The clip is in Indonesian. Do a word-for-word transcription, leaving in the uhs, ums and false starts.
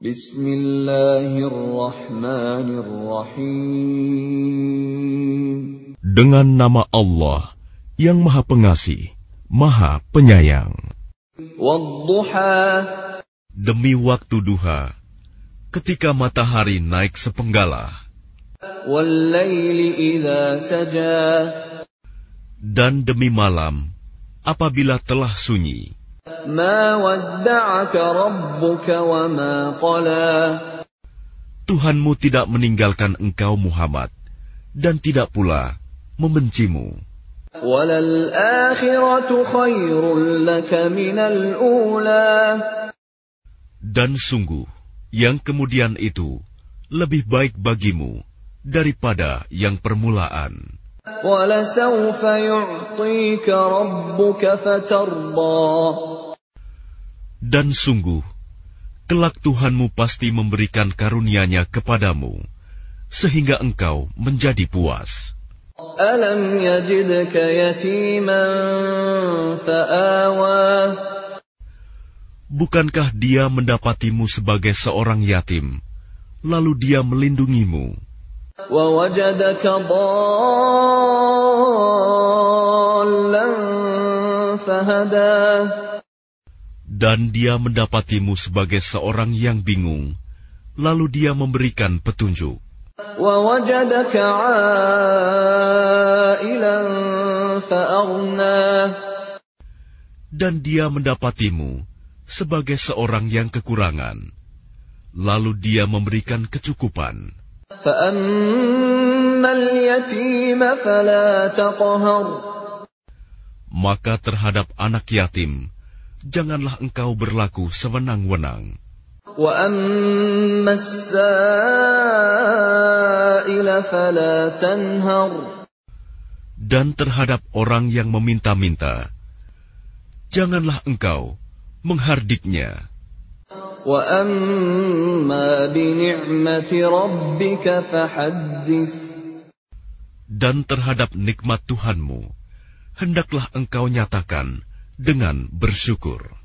Bismillahirrahmanirrahim. Dengan nama Allah yang Maha Pengasih, Maha Penyayang. Wadduha. Demi waktu duha, ketika matahari naik sepenggalah. Wallaili idza saja. Dan demi malam, apabila telah sunyi. Ma wadda'aka rabbuka wa ma qala. Tuhanmu tidak meninggalkan engkau Muhammad, dan tidak pula membencimu. Walal akhiratu khairul laka minal ula. Dan sungguh, yang kemudian itu lebih baik bagimu daripada yang permulaan. Walasawfa yu'tika rabbuka fatarda. Dan sungguh, kelak Tuhanmu pasti memberikan karunia-Nya kepadamu, sehingga engkau menjadi puas. Alam yajidka yatiman fa'awa. Bukankah Dia mendapatimu sebagai seorang yatim, lalu Dia melindungimu? Wa wajadaka dhallan fahada. Dan Dia mendapatimu sebagai seorang yang bingung, lalu Dia memberikan petunjuk. Wa wajadaka 'ailan fa'aghna. Dan Dia mendapatimu sebagai seorang yang kekurangan, lalu Dia memberikan kecukupan. فَأَمَّا الْيَتِيمَ فَلَا تَقْهَرْ. Maka terhadap anak yatim, janganlah engkau berlaku sewenang-wenang. وَأَمَّا السَّائِلَ فَلَا تَنْهَرْ. Dan terhadap orang yang meminta-minta, janganlah engkau menghardiknya. وَأَمَّا بِنِعْمَةِ رَبِّكَ فَحَدِّثْ. Dan terhadap nikmat Tuhanmu, hendaklah engkau nyatakan dengan bersyukur.